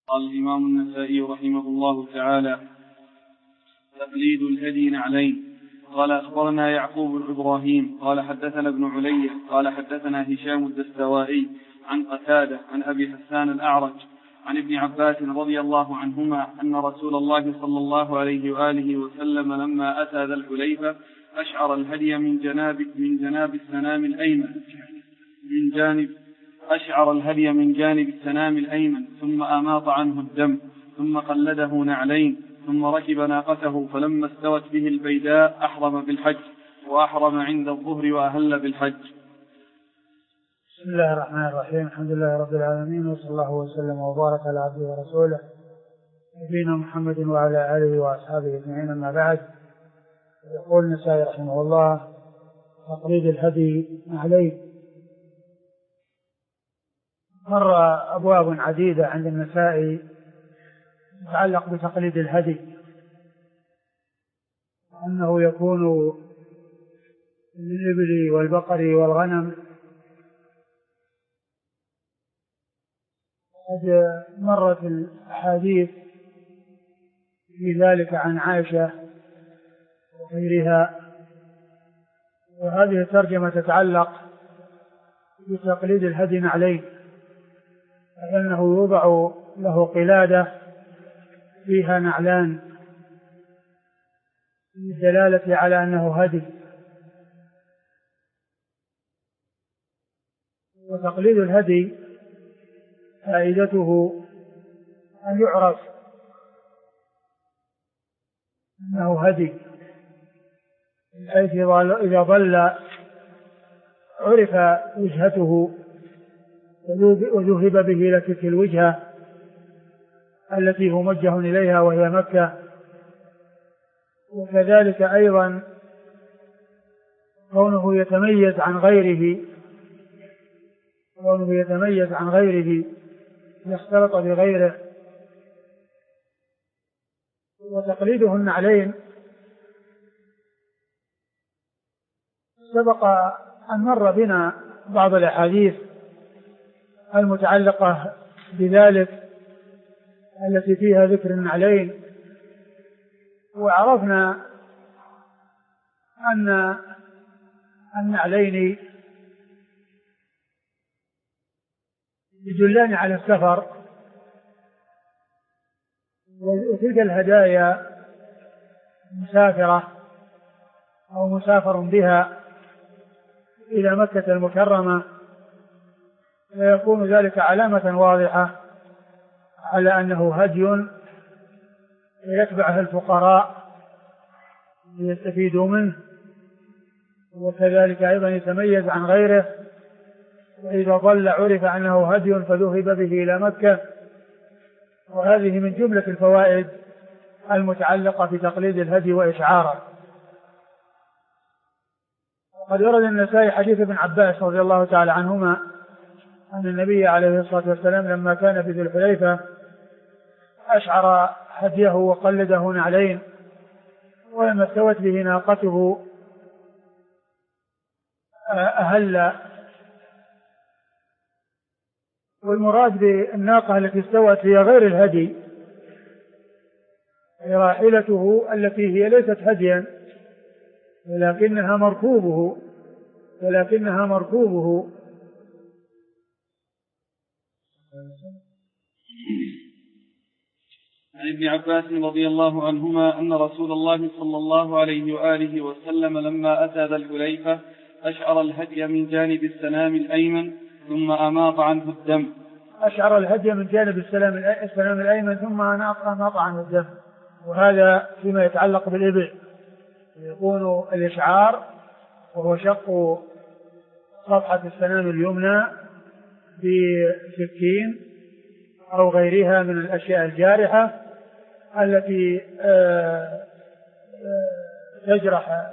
قال الإمام النسائي رحمه الله تعالى: تقليد الهدي نعلين. قال: أخبرنا يعقوب بن إبراهيم قال حدثنا ابن علي قال حدثنا هشام الدستوائي عن قتادة عن أبي حسان الأعرج عن ابن عباس رضي الله عنهما أن رسول الله صلى الله عليه وآله وسلم لما أتى ذا الحليفة أشعر الهدي من جناب السنام الأيمن من جانب السنام الأيمن، ثم أماط عنه الدم، ثم قلده نعلين، ثم ركب ناقته، فلما استوت به البيداء أحرم بالحج، وأحرم عند الظهر وأهل بالحج. بسم الله الرحمن الرحيم. الحمد لله رب العالمين، وصلى الله وسلم وبارك على عبده ورسوله نبينا محمد وعلى آله وأصحابه أجمعين، أما بعد. يقول النسائي رحمه الله: تقليد الهدي نعلين. مر أبواب عديدة عند النسائي تتعلق بتقليد الهدي، أنه يكون للإبل والبقر والغنم. قد مرت الأحاديث في ذلك عن عائشة وغيرها، وهذه الترجمة تتعلق بتقليد الهدي نعلين، لأنه يوضع له قلادة فيها نعلان للدلالة على أنه هدي. وتقليد الهدي فائدته أن يعرف أنه هدي، حيث إذا ضل عرف وجهته وذهب به إلى تلك الوجهة التي هو موجه إليها وهي مكة. وكذلك أيضا كونه يتميز عن غيره يختلط بغيره. وتقليده النعلين سبق أن مر بنا بعض الأحاديث المتعلقة بذلك التي فيها ذكر النعلين، وعرفنا أن النعلين يدلان على السفر، وتلك الهدايا مسافرة أو مسافر بها إلى مكة المكرمة، فيكون ذلك علامة واضحة على أنه هدي يتبعه الفقراء ليستفيدوا منه، وكذلك أيضا يتميز عن غيره. وإذا ضل عرف أنه هدي فذهب به إلى مكة. وهذه من جملة الفوائد المتعلقة بتقليد الهدي وإشعاره. قد ورد النسائي حديث ابن عباس رضي الله تعالى عنهما أن النبي عليه الصلاة والسلام لما كان في ذي الحليفة أشعر هديه وقلده نعلين، ولما استوت به ناقته أهل. والمراد بالناقة التي استوت هي غير الهدي، هي راحلته التي هي ليست هديا ولكنها مركوبه. عن ابن عباس رضي الله عنهما أن رسول الله صلى الله عليه وآله وسلم لما أتى ذا الحليفة أشعر الهدي من جانب السنام الأيمن، ثم أماط عنه الدم. أشعر الهدي من جانب السنام الأيمن ثم أماط عنه الدم. وهذا فيما يتعلق بالإبل، يكون الإشعار وهو شق صفحة السنام اليمنى بسكين أو غيرها من الأشياء الجارحة التي تجرح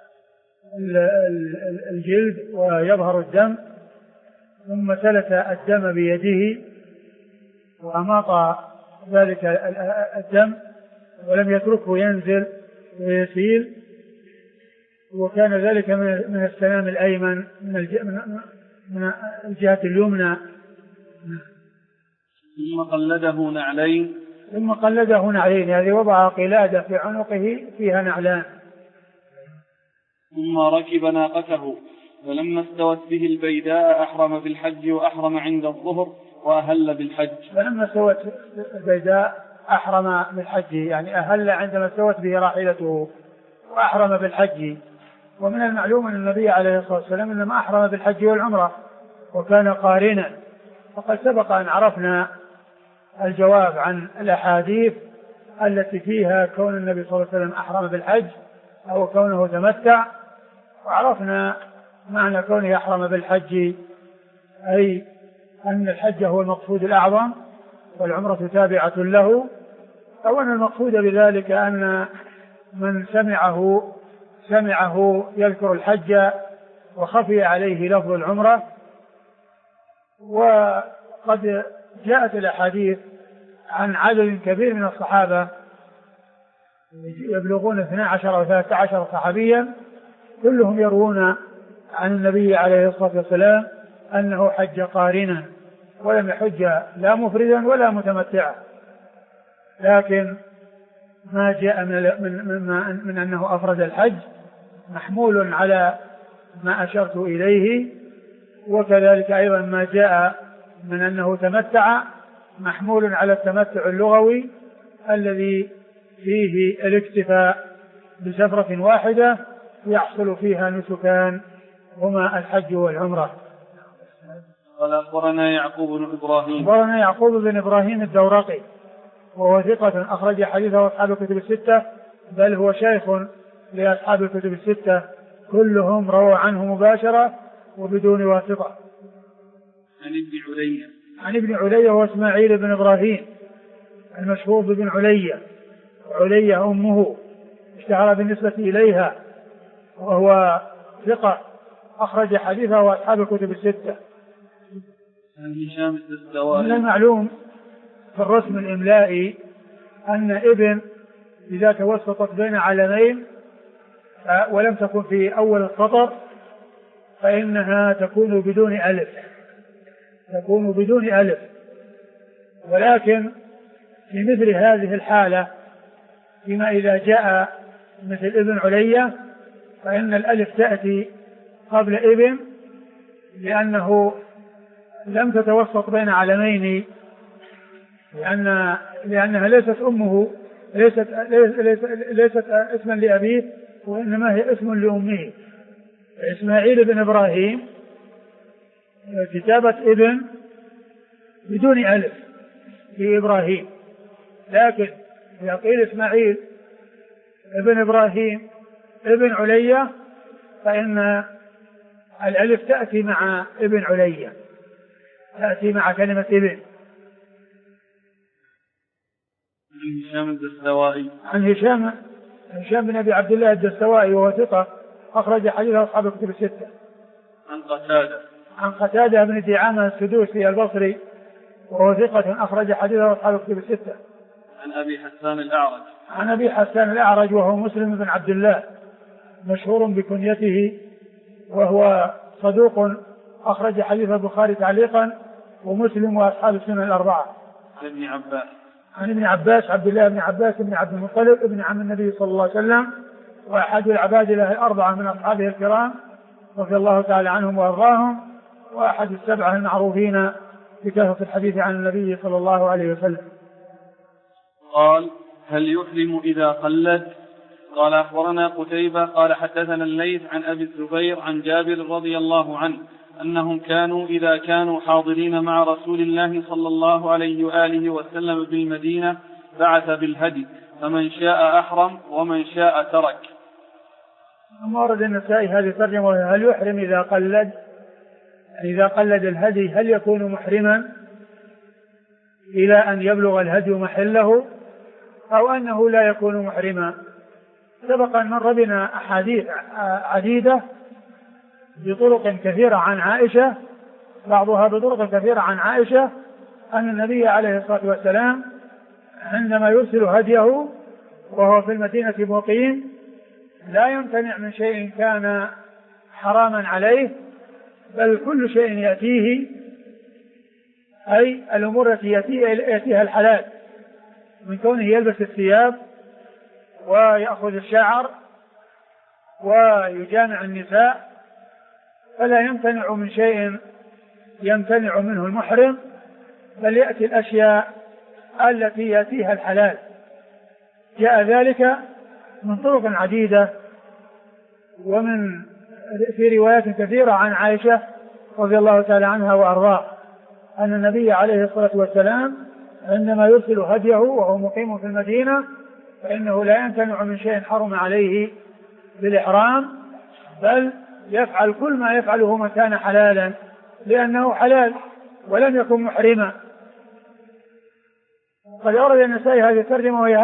الجلد ويظهر الدم، ثم سلك الدم بيده وأماط ذلك الدم ولم يتركه ينزل ويسيل. وكان ذلك من السنام الأيمن من الجهة اليمنى. ثم قلده نعلين. ثم قلده نعلين، يعني وضع قلادة في عنقه فيها نعلان. ثم ركب ناقته، فلما استوت به البيداء أحرم بالحج وأحرم عند الظهر وأهل بالحج. فلما استوت البيداء أحرم بالحج، يعني أهل عندما استوت به راحلته وأحرم بالحج. ومن المعلوم أن النبي عليه الصلاة والسلام إنما أحرم بالحج والعمرة وكان قارنا، وقد سبق أن عرفنا الجواب عن الأحاديث التي فيها كون النبي صلى الله عليه وسلم أحرم بالحج أو كونه تمتع، وعرفنا معنى كونه أحرم بالحج أي أن الحج هو المقصود الأعظم والعمرة تابعة له، أو أن المقصود بذلك أن من سمعه يذكر الحج وخفي عليه لفظ العمرة. وقد جاءت الأحاديث عن عدد كبير من الصحابة يبلغون 12 أو 13 صحابيا كلهم يروون عن النبي عليه الصلاة والسلام أنه حج قارنا ولم يحج لا مفردا ولا متمتعا، لكن ما جاء من أنه أفرد الحج محمول على ما أشرت إليه، وكذلك أيضا ما جاء من أنه تمتع محمول على التمتع اللغوي الذي فيه الاكتفاء بسفرة واحدة يحصل فيها نسكان هما الحج والعمرة. قال أخبرنا يعقوب بن إبراهيم. أخبرنا يعقوب بن إبراهيم الدورقي وهو ثقة أخرج حديثه أصحاب الكتب الستة، بل هو شيخ لأصحاب الكتب الستة كلهم رووا عنه مباشرة وبدون واسطة. عن ابن علية هو إسماعيل بن إبراهيم المشهور بابن علية، علية أمه اشتهر بالنسبة إليها، وهو ثقة أخرج حديثه وأصحاب الكتب الستة. من المعلوم في الرسم الإملائي أن ابن إذا توسطت بين علمين ولم تكن في أول السطر فإنها تكون بدون ألف، ولكن في مثل هذه الحالة فيما إذا جاء مثل ابن علية فإن الألف تأتي قبل ابن لأنه لم تتوسط بين علمين، لأنها ليست أمه، ليست اسما لأبيه وإنما هي اسم لأمه. إسماعيل بن إبراهيم كتابة ابن بدون ألف في إبراهيم، لكن إذا قيل إسماعيل ابن إبراهيم ابن علية فإن الألف تأتي مع ابن علية، تأتي مع كلمة ابن. عن هشام بن أبي عبد الله الدستوائي وهو ثقة أخرج حديثه أصحاب الكتب الستة. عن قتادة بن دعامة السدوسي البصري وهو ثقة أخرج حديثه أصحاب الكتب الستة. عن أبي حسان الأعرج وهو مسلم بن عبد الله مشهور بكنيته وهو صدوق أخرج حديث البخاري تعليقا ومسلم وأصحاب السنن الأربعة. عن ابن عباس عبد الله بن عباس بن عبد المطلب ابن عم النبي صلى الله عليه وسلم وأحد العباد له الأربعة من أصحابه الكرام رضي الله تعالى عنهم وأرضاهم، وأحد السبعة المعروفين بكثرة الحديث عن النبي صلى الله عليه وسلم. قال: هل يحرم إذا قلد؟ قال: أخبرنا قتيبة قال حدثنا الليث عن أبي الزبير عن جابر رضي الله عنه أنهم كانوا إذا كانوا حاضرين مع رسول الله صلى الله عليه وآله وسلم بالمدينة بعث بالهدي، فمن شاء أحرم ومن شاء ترك. ورد النسائي هذه الترجمة: هل يحرم إذا قلد الهدي هل يكون محرما إلى أن يبلغ الهدي محله أو أنه لا يكون محرما. سبق أن مر بنا أحاديث عديدة بطرق كثيرة عن عائشة، بعضها بطرق كثيرة عن عائشة أن النبي عليه الصلاة والسلام عندما يرسل هديه وهو في المدينة مقيم لا يمتنع من شيء كان حراما عليه، بل كل شيء يأتيه أي الأمور التي يأتيها الحلال من كونه يلبس الثياب ويأخذ الشعر ويجامع النساء، فلا يمتنع من شيء يمتنع منه المحرم، بل يأتي الأشياء التي يأتيها الحلال. جاء ذلك من طرق عديدة ومن في روايات كثيرة عن عائشة رضي الله تعالى عنها وأرضاها أن النبي عليه الصلاة والسلام عندما يرسل هديه وهو مقيم في المدينة فإنه لا يمتنع من شيء حرم عليه بالإحرام، بل يفعل كل ما يفعله من كان حلالا لأنه حلال ولم يكن محرما. قد أورد النسائي هذه الترجمة وهي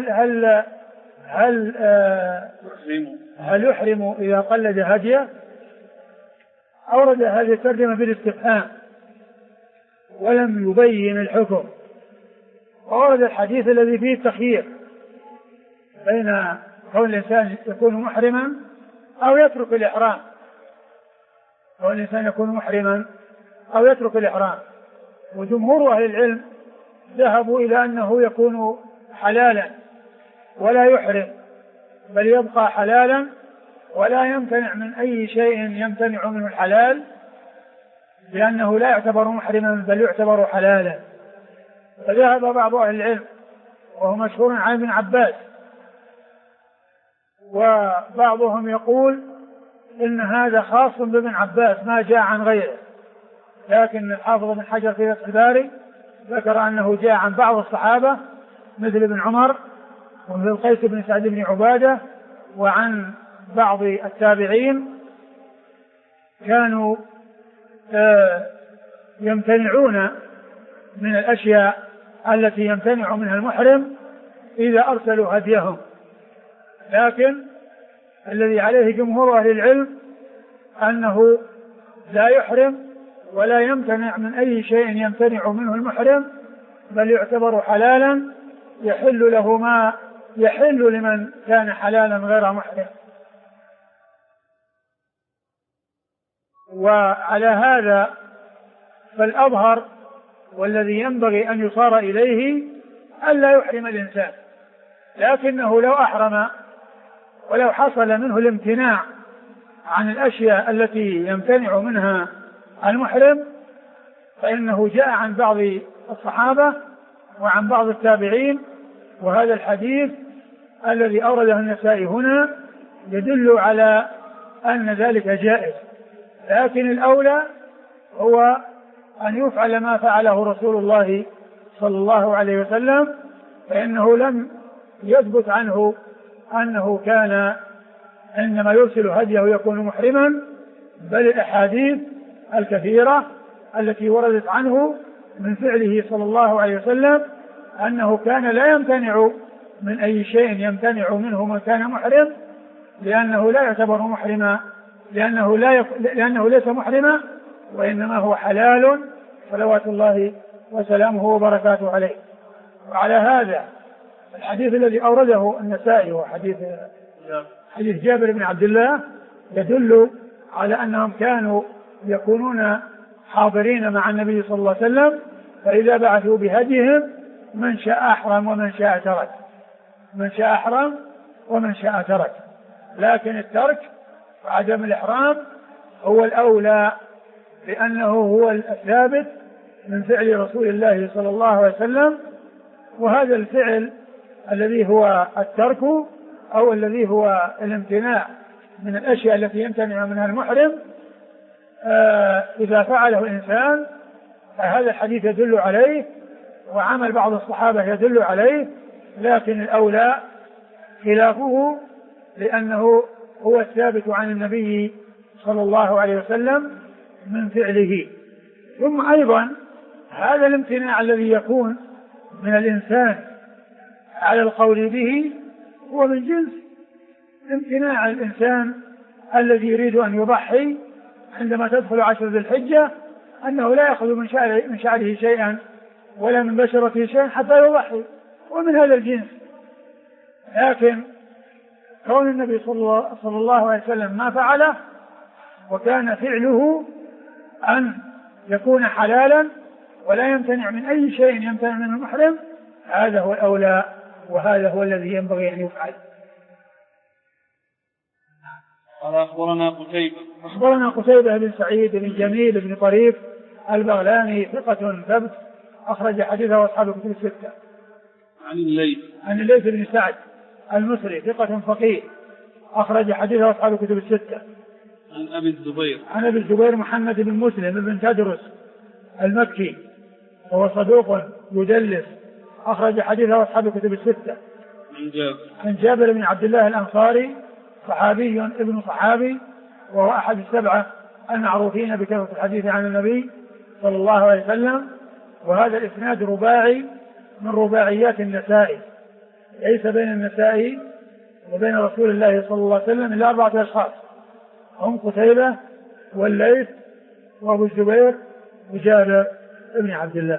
هل يحرم إذا قلد هديه؟ أورد هذه الترجمة بالاستفهام ولم يبين الحكم. وأورد الحديث الذي فيه التخيير بين كون الإنسان يكون محرما أو يترك الإحرام، كون الإنسان يكون محرما أو يترك الإحرام. وجمهور أهل العلم ذهبوا إلى أنه يكون حلالا ولا يحرم، بل يبقى حلالا ولا يمتنع من أي شيء يمتنع منه الحلال، لأنه لا يعتبر محرما بل يعتبر حلالا. فذهب بعض أهل العلم وهو مشهور عن ابن عباس، وبعضهم يقول إن هذا خاص بابن عباس ما جاء عن غيره، لكن الحافظ بن حجر في فتح الباري ذكر أنه جاء عن بعض الصحابة مثل ابن عمر ومثل قيس بن سعد بن عبادة وعن بعض التابعين كانوا يمتنعون من الأشياء التي يمتنع منها المحرم إذا أرسلوا هديهم. لكن الذي عليه جمهور أهل العلم أنه لا يحرم ولا يمتنع من أي شيء يمتنع منه المحرم، بل يعتبر حلالا يحل له ما يحل لمن كان حلالا غير محرم. وعلى هذا فالأظهر والذي ينبغي أن يصار إليه ألا يحرم الإنسان، لكنه لو أحرم ولو حصل منه الامتناع عن الأشياء التي يمتنع منها المحرم فإنه جاء عن بعض الصحابة وعن بعض التابعين، وهذا الحديث الذي أورده النسائي هنا يدل على أن ذلك جائز. لكن الأولى هو أن يفعل ما فعله رسول الله صلى الله عليه وسلم، فإنه لم يثبت عنه أنه كان عندما يرسل هديه يكون محرما، بل الأحاديث الكثيرة التي وردت عنه من فعله صلى الله عليه وسلم أنه كان لا يمتنع من أي شيء يمتنع منه من كان محرم، لأنه لا يعتبر محرما، لأنه ليس محرما وإنما هو حلال صلوات الله وسلامه وبركاته عليه. وعلى هذا الحديث الذي أورده النسائي وحديث جابر بن عبد الله يدل على أنهم كانوا يكونون حاضرين مع النبي صلى الله عليه وسلم، فإذا بعثوا بهديهم من شاء أحرم ومن شاء ترك، من شاء أحرم ومن شاء ترك. لكن الترك وعدم الإحرام هو الأولى، لأنه هو الثابت من فعل رسول الله صلى الله عليه وسلم. وهذا الفعل الذي هو الترك أو الذي هو الامتناع من الأشياء التي يمتنع منها المحرم إذا فعله الإنسان فهذا الحديث يدل عليه وعمل بعض الصحابة يدل عليه، لكن الأولى خلافه لأنه هو الثابت عن النبي صلى الله عليه وسلم من فعله. ثم أيضا هذا الامتناع الذي يكون من الإنسان على القول به هو من جنس امتناع الإنسان الذي يريد أن يضحي عندما تدخل 10 ذي الحجة أنه لا يأخذ من شعره شيئا ولا من بشرته شيئا حتى يضحي، ومن هذا الجنس. لكن كون النبي صلى الله عليه وسلم ما فعله وكان فعله أن يكون حلالا ولا يمتنع من أي شيء يمتنع من المحرم، هذا هو الأولى وهذا هو الذي ينبغي أن يفعل. قال أخبرنا قتيبة بن سعيد بن جميل بن طريف البغلاني ثقة ثبت أخرج حديثه أصحاب الكتب الستة. عن الليث بن سعد المصري ثقة فقيه أخرج حديثه أصحاب الكتب الستة. عن أبي الزبير محمد بن مسلم بن تدرس المكي وهو صدوق يدلس أخرج حديثه أصحاب الكتب الستة. عن جابر بن عبد الله الأنصاري صحابي ابن صحابي وهو أحد السبعة المعروفين بكثرة الحديث عن النبي صلى الله عليه وسلم. وهذا الإسناد رباعي من رباعيات النسائي، ليس بين النسائي وبين رسول الله صلى الله عليه وسلم إلا 4 أشخاص، هم قتيبة والليث وأبو الزبير وجابر بن عبد الله.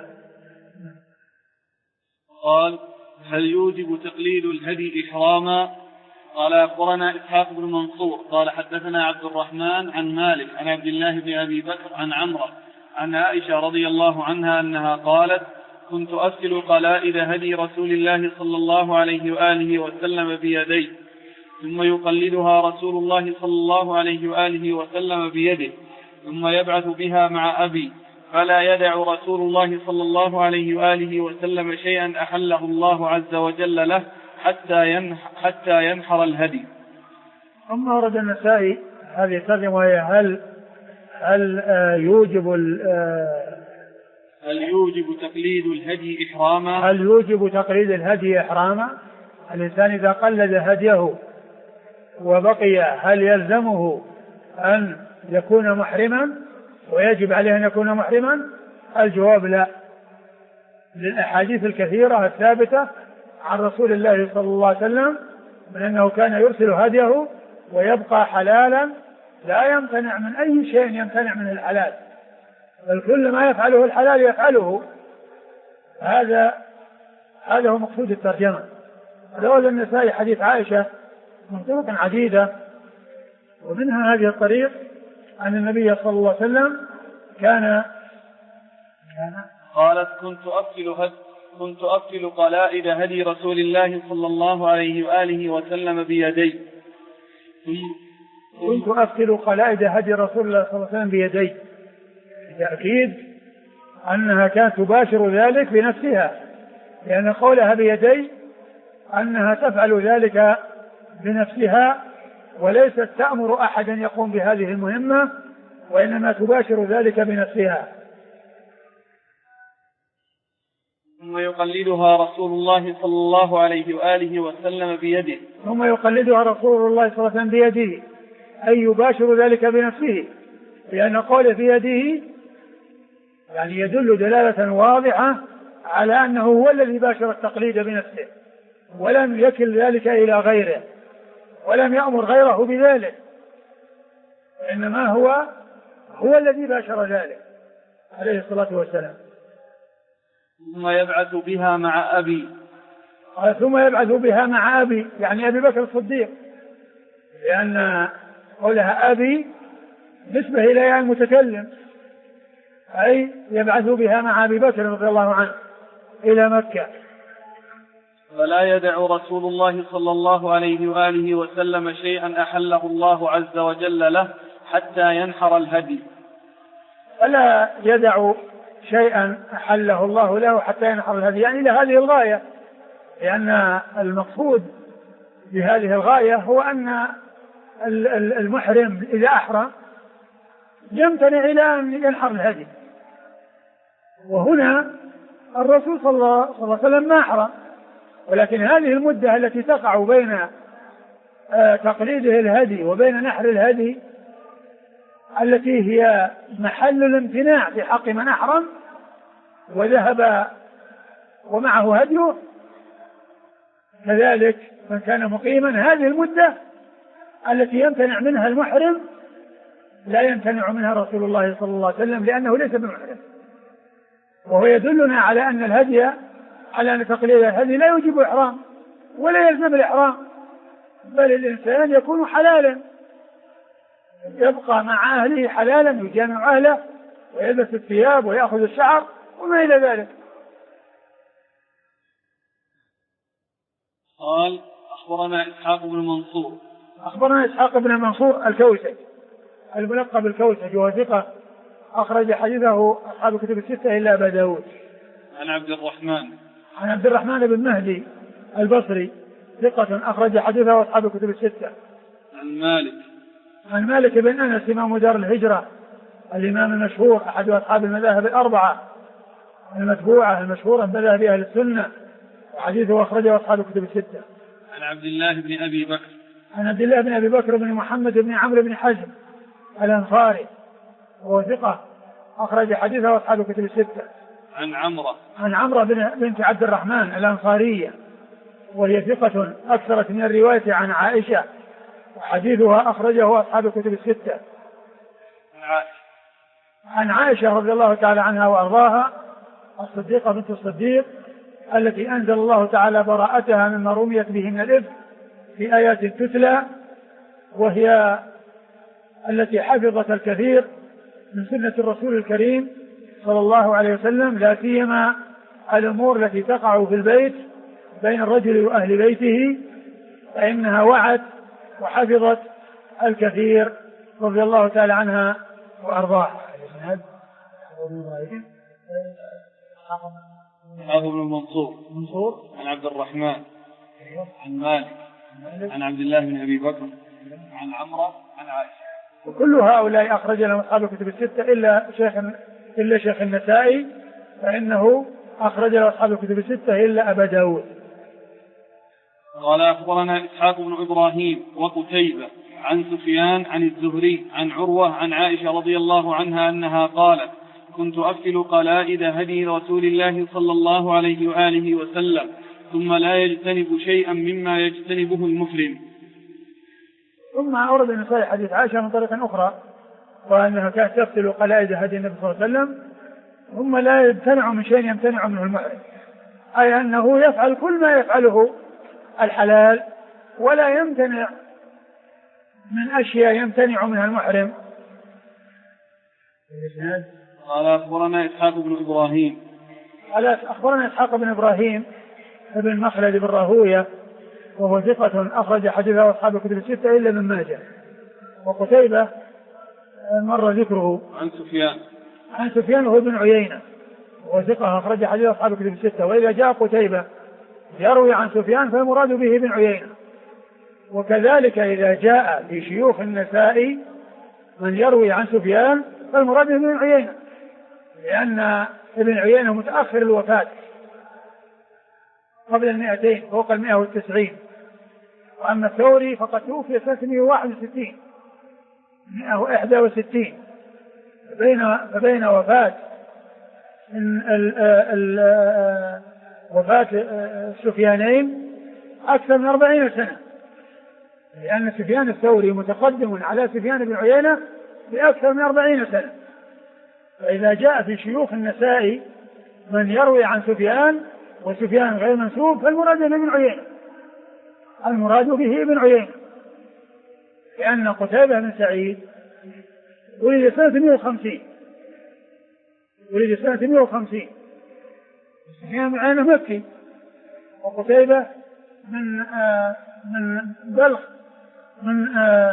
قال: هل يوجب تقليد الهدي إحراما؟ قال: أخبرنا إسحاق بن منصور قال حدثنا عبد الرحمن عن مالك عن عبد الله بن أبي بكر عن عمرو عن عائشة رضي الله عنها أنها قالت: كنت أغسل قلائد هدي رسول الله صلى الله عليه وآله وسلم بيدي، ثم يقلدها رسول الله صلى الله عليه وآله وسلم بيده، ثم يبعث بها مع أبي، فلا يدع رسول الله صلى الله عليه وآله وسلم شيئا أحله الله عز وجل له حتى ينحر الهدي. ثم ورد النسائي هذه الترجمة وهي هل يوجب تقليد الهدي إحراما؟ هل يوجب تقليد الهدي إحراما؟ الإنسان إذا قلد هديه وبقي هل يلزمه أن يكون محرما ويجب عليه أن يكون محرما؟ الجواب لا، للأحاديث الكثيرة الثابتة عن رسول الله صلى الله عليه وسلم من أنه كان يرسل هديه ويبقى حلالا لا يمتنع من أي شيء يمتنع من الحلال، بل كل ما يفعله الحلال يفعله. هذا هو مقصود الترجمة. روى النسائي حديث عائشة من طرق عديدة، ومنها هذه الطريق أن النبي صلى الله عليه وسلم قالت: كنت أغسل قلائد هدي رسول الله صلى الله عليه وآله وسلم بيدي. كنت أغسل قلائد هدي رسول الله صلى الله عليه وسلم بيدي، تأكيد أنها كانت تباشر ذلك بنفسها، لأن قولها بيدي أنها تفعل ذلك بنفسها وليست تأمر أحدا يقوم بهذه المهمة، وإنما تباشر ذلك بنفسها. ثم يقلدها رسول الله صلى الله عليه وآله وسلم بيده. ثم يقلدها رسول الله صلى الله عليه وسلم بيده، أي يباشر ذلك بنفسه، لأن قوله بيده يعني يدل دلالة واضحة على أنه هو الذي باشر التقليد بنفسه، ولم يكل ذلك إلى غيره، ولم يأمر غيره بذلك، إنما هو الذي باشر ذلك عليه الصلاة والسلام. ثم يبعث بها مع أبي. ثم يبعث بها مع أبي يعني أبي بكر الصديق، لأن قولها أبي نسبة إلى المتكلم، أي يبعث بها مع أبي بكر رضي الله عنه إلى مكة. فلا يدع رسول الله صلى الله عليه وآله وسلم شيئا أحله الله عز وجل له حتى ينحر الهدي. فلا يدع شيئا أحله الله له حتى ينحر الهدي، يعني إلى هذه الغاية، لأن المقصود بهذه الغاية هو أن المحرم إذا أحرم يمتنع إلى أن ينحر الهدي، وهنا الرسول صلى الله عليه وسلم ما أحرم، ولكن هذه المدة التي تقع بين تقليده الهدي وبين نحر الهدي التي هي محل الامتناع في حق من أحرم وذهب ومعه هديه، كذلك من كان مقيما هذه المدة التي يمتنع منها المحرم لا يمتنع منها رسول الله صلى الله عليه وسلم، لأنه ليس بمحرم. وهو يدلنا على أن الهدي، على أن تقليد الهدي لا يوجب إحرام ولا يلزم الإحرام، بل الإنسان يكون حلالا، يبقى مع أهله حلالا، يجامع أهله ويلبس الثياب ويأخذ الشعر وما إلى ذلك. قال أخبرنا إسحاق بن منصور. أخبرنا إسحاق بن منصور الكوسج الملقب الكوسج وهو ثقة أخرج حديثه أصحاب الكتب الستة إلا أبا داود. عن عبد الرحمن بن مهدي البصري ثقة أخرج حديثه أصحاب الكتب الستة. عن مالك بن أنس إمام دار الهجرة الإمام المشهور أحد أصحاب المذاهب الأربعة المتبوعة المشهورة بمذاهب أهل السنة وحديثه أخرجه أصحاب الكتب الستة. عن عبد الله بن أبي بكر بن محمد بن عمرو بن حزم الأنصاري وهو ثقة أخرج حديثه أصحاب الكتب الستة. عن عمرة بنت عبد الرحمن الأنصارية وهي ثقة أكثرت من الرواية عن عائشة وحديثها أخرجه أصحاب الكتب الستة. عن عائشة رضي الله تعالى عنها وأرضاها الصديقة بنت الصديق التي أنزل الله تعالى براءتها مما رميت به من الإفك في آيات تتلى وهي التي حفظت الكثير من سنة الرسول الكريم صلى الله عليه وسلم لا سيما الأمور التي تقع في البيت بين الرجل وأهل بيته فإنها وعت وحفظت الكثير رضي الله تعالى عنها وأرضاها. أبو بن منصور عن عبد الرحمن عن مالك عن عبد الله بن أبي بكر عن عمرة عن عائشة. وكل هؤلاء أخرج لهم أصحاب الكتب الستة إلا شيخ النسائي فإنه أخرج له أصحاب الكتب الستة إلا أبا داود. قال أخبرنا إسحاق بن إبراهيم وقتيبة عن سفيان عن الزهري عن عروة عن عائشة رضي الله عنها أنها قالت كنت أكل قلائد هدي رسول الله صلى الله عليه وآله وسلم ثم لا يجتنب شيئا مما يجتنبه المحرم. ثم أورد النسائي حديث عائشة من طريق أخرى وأنها كانت تغسل قلائد هدي النبي صلى الله عليه وسلم ثم لا يمتنع من شيء يمتنع منه المحرم أي أنه يفعل كل ما يفعله الحلال ولا يمتنع من أشياء يمتنع منها المحرم. قال أخبرنا إسحاق بن إبراهيم. أخبرنا إسحاق بن إبراهيم ابن مخلد بن راهوية وهو ثقة أخرج حديثه أصحاب الكتب الستة إلا من ماجه. وقتيبة مر ذكره. عن سفيان وهو بن عيينة وهو ثقة أخرج حديثه أصحاب الكتب الستة. وإذا جاء قتيبة يروي عن سفيان فالمراد به ابن عيينة. وكذلك إذا جاء في شيوخ النسائي من يروي عن سفيان فالمراد به ابن عيينة لأن ابن عيينة متأخر الوفاة قبل 200 فوق 190. وأما الثوري فقد توفي 361 161 فبين وفاة وفاة السفيانين أكثر من 40 سنة لأن سفيان الثوري متقدم على سفيان بن عيينة بأكثر من 40 سنة. فإذا جاء في شيوخ النسائي من يروي عن سفيان وسفيان غير منسوب فالمراد به ابن عيينة لأن قتيبة بن سعيد ولد سنة 150 سفيان بن عيينة مكي وقتيبة من بلخ من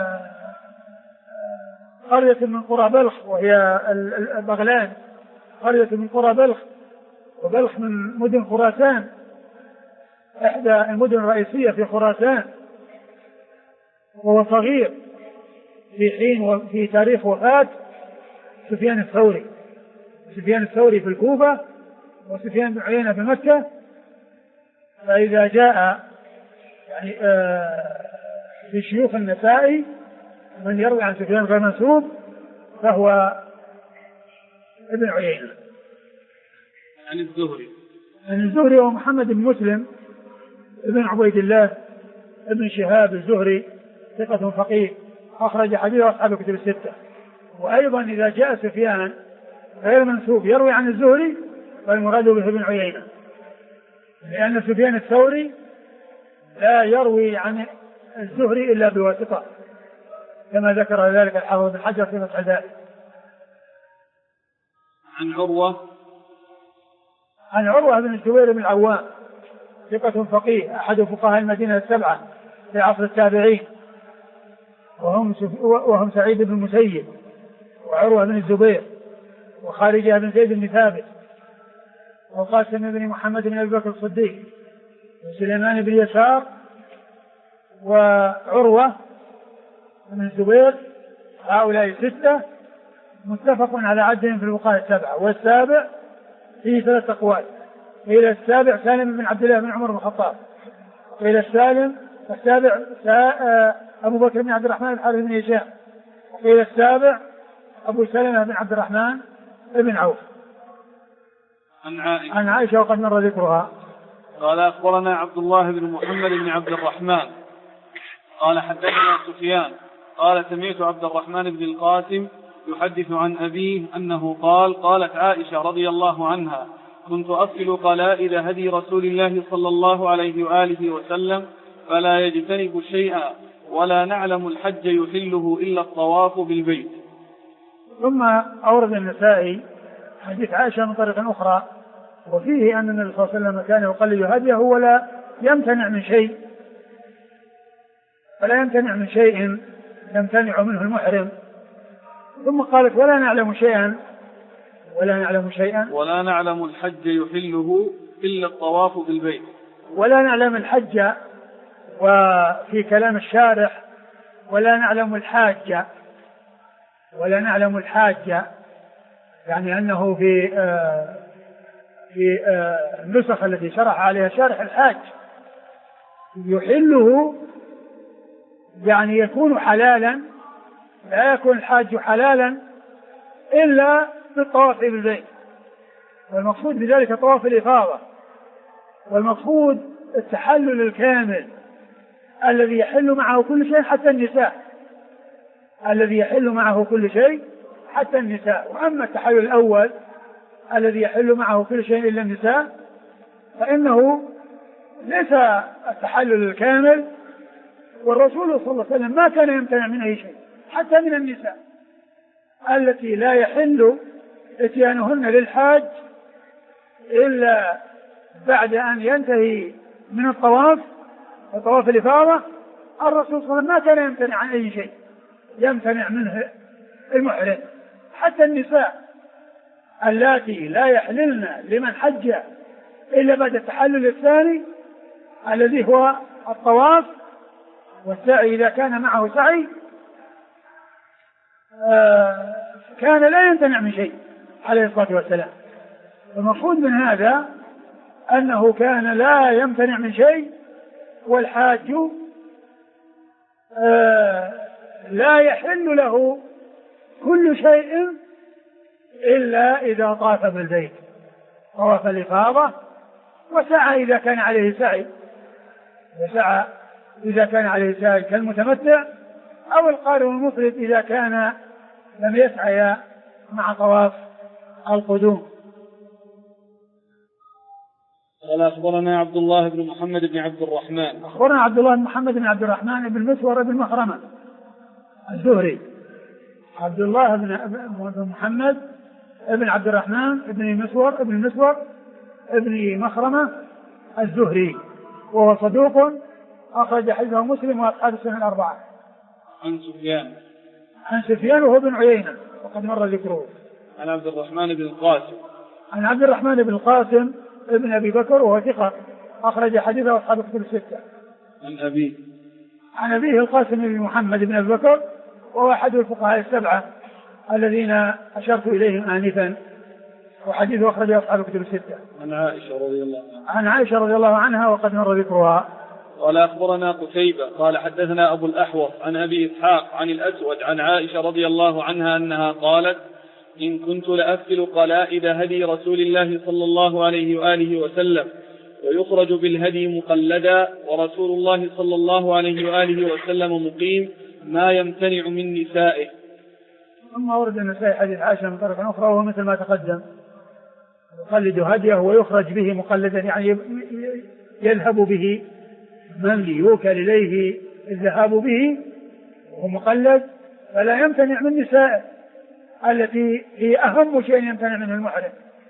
قرية من قرى بلخ وهي بغلان قرية من قرى بلخ وبلخ من مدن خراسان إحدى المدن الرئيسية في خراسان وهو صغير في حين وفي تاريخ وفاة سفيان الثوري في الكوفة وسفيان بن عيينة في مكة. فإذا جاء يعني في شيوخ النسائي من يروي عن سفيان غير منسوب فهو ابن عيينة. عن الزهري ومحمد بن مسلم ابن عبيد الله ابن شهاب الزهري ثقة فقيه أخرج حديثه أصحاب الكتب الستة. وأيضا إذا جاء سفيان غير منسوب يروي عن الزهري فالمراد به ابن عيينة لأن سفيان الثوري لا يروي عن الزهري إلا بواسطة كما ذكر ذلك الحافظ بن حجر في فتح الباري. عن عروة عن عروة بن الزبير بن العوام ثقة فقيه أحد فقهاء المدينة السبعة في عصر التابعين، وهم سعيد بن المسيب وعروة بن الزبير وخارجة بن زيد بن ثابت وقاسم بن محمد بن أبي بكر الصديق وسليمان بن يسار وعروة بن الزبير. هؤلاء 6 متفق على عدهم في الفقهاء 7، والسابع فيه 3 أقوال. قيل السابع سالم بن عبد الله بن عمر بن الخطاب، قيل السابع أبو بكر بن عبد الرحمن بن حارث بن هشام، وقيل السابع أبو سلمة بن عبد الرحمن بن عوف. عن عائشة وقد مر ذكرها. قال أخبرنا عبد الله بن محمد بن عبد الرحمن قال حدثنا سفيان قال سمعت عبد الرحمن بن القاسم يحدث عن أبيه أنه قالت عائشة رضي الله عنها: كنت أصل قلائد هدي رسول الله صلى الله عليه وآله وسلم فلا يجتنب شيئا ولا نعلم الحج يحله إلا الطواف بالبيت. ثم أورد النسائي حديث عائشة من طريق أخرى، وفيه أن النبي صلى الله عليه وسلم كان يقلد هديه ولا يمتنع من شيء، فلا يمتنع من شيء يمتنع منه المحرم. ثم قالت: ولا نعلم الحج يحله إلا الطواف بالبيت. ولا نعلم الحج، وفي كلام الشارح ولا نعلم الحاج، يعني أنه في النسخ التي شرح عليها شارح الحاج يحله، يعني يكون حلالا، لا يكون الحاج حلالا إلا بالطواف بالبيت، والمقصود بذلك طواف الإفاضة، والمقصود التحلل الكامل الذي يحل معه كل شيء حتى النساء. وأما التحلل الأول الذي يحل معه كل شيء إلا النساء فإنه ليس التحلل الكامل، والرسول صلى الله عليه وسلم ما كان يمتنع من أي شيء حتى من النساء التي لا يحل اتيانهن للحاج إلا بعد أن ينتهي من الطواف الإفاضة. الرسول صلى الله عليه وسلم ما كان يمتنع عن أي شيء يمتنع منه المحرم، حتى النساء اللاتي لا يحللن لمن حج إلا بعد التحلل الثاني الذي هو الطواف والسعي. إذا كان معه سعي كان لا يمتنع من شيء عليه الصلاة والسلام. المقصود من هذا أنه كان لا يمتنع من شيء، والحاج لا يحل له كل شيء إلا إذا طاف بالبيت، طواف الإفاضة، وسعى إذا كان عليه سعي كالمتمتع، أو القارئ المفرد إذا كان لم يسعى مع طواف القدوم. قال أخبرنا عبد الله بن محمد بن عبد الرحمن. أخبرنا عبد الله بن محمد بن عبد الرحمن بن مسور بن مخرمة الزهري. عبد الله بن محمد بن عبد الرحمن بن مسور بن مخرمة الزهري، وهو صدوق أخرج حديثه مسلم وأصحاب السنن الأربعة. عن سفيان وهو بن عيينة وقد مر ذكره. عن عبد الرحمن بن القاسم ابن أبي بكر وهو ثقة أخرج حديثه أصحاب الكتب الستة. عن أبيه القاسم بن محمد بن أبي بكر، وهو أحد الفقهاء السبعة الذين أشرت إليهم آنفا، وحديثه أخرجه أصحاب الكتب الستة. عن عائشة رضي الله عنها وقد مر ذكرها. قال أخبرنا قتيبة قال حدثنا أبو الأحوص عن أبي إسحاق عن الأسود عن عائشة رضي الله عنها أنها قالت: إن كنت لأفل قلائد هدي رسول الله صلى الله عليه وآله وسلم ويخرج بالهدي مقلدا، ورسول الله صلى الله عليه وآله وسلم مقيم، ما يمتنع من نسائه. ثم ورد النسائي حديث عائشة من طريق أخرى وهو مثل ما تقدم، يقلد هديه ويخرج به مقلدا، يعني يذهب به من يوكل إليه الذهاب به وهو مقلد، فلا يمتنع من نسائه التي هي أهم شيء يمتنع منه المحرم.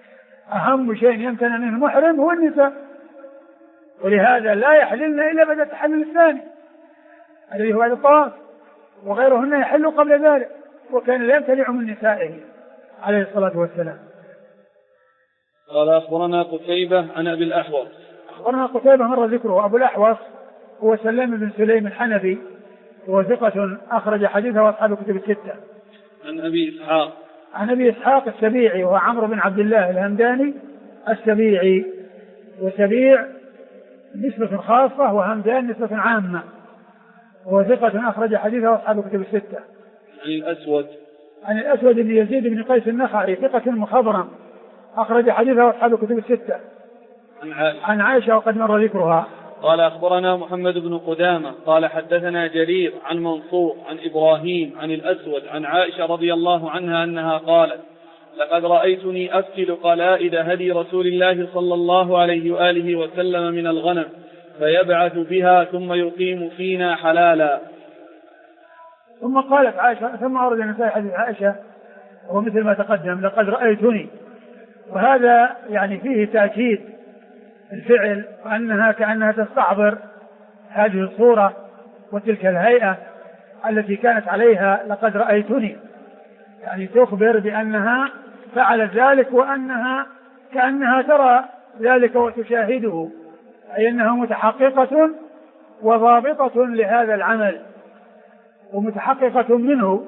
أهم شيء يمتنع منه المحرم هو النساء، ولهذا لا يحللن إلا بعد التحلل الثاني الذي هو بعد الطواف، وغيرهن يحل قبل ذلك، وكان لا يمتنع من نسائه عليه الصلاة والسلام. قال أخبرنا قتيبة عن أبي الأحوص. أخبرنا قتيبة مر ذكره. أبو الأحوص هو سلام بن سليم الحنفي، هو ثقة أخرج حديثه أصحاب الكتب الستة. عن أبي إسحاق. عن أبي إسحاق السبيعي وهو عمرو بن عبد الله الهمداني السبيعي، وسبيع نسبة خاصة وهمدان نسبة عامة، وهو ثقة أخرج حديثه أصحاب الكتب الستة. عن الأسود. عن الأسود بن يزيد بن قيس النخعي ثقة مخضرم أخرج حديثه أصحاب الكتب الستة. عن عائشة وقد مر ذكرها. قال أخبرنا محمد بن قدامة قال حدثنا جرير عن منصور عن إبراهيم عن الأسود عن عائشة رضي الله عنها أنها قالت: لقد رأيتني أفتل قلائد هدي رسول الله صلى الله عليه وآله وسلم من الغنم فيبعث بها ثم يقيم فينا حلالا. ثم قالت عائشة، ثم أورد النسائي حديث عائشة وهو مثل ما تقدم: لقد رأيتني، وهذا يعني فيه تأكيد الفعل، وأنها كأنها تستحضر هذه الصورة وتلك الهيئة التي كانت عليها لقد رأيتني، يعني تخبر بأنها فعلت ذلك، وأنها كأنها ترى ذلك وتشاهده، أي أنها متحققة وضابطة لهذا العمل ومتحققة منه.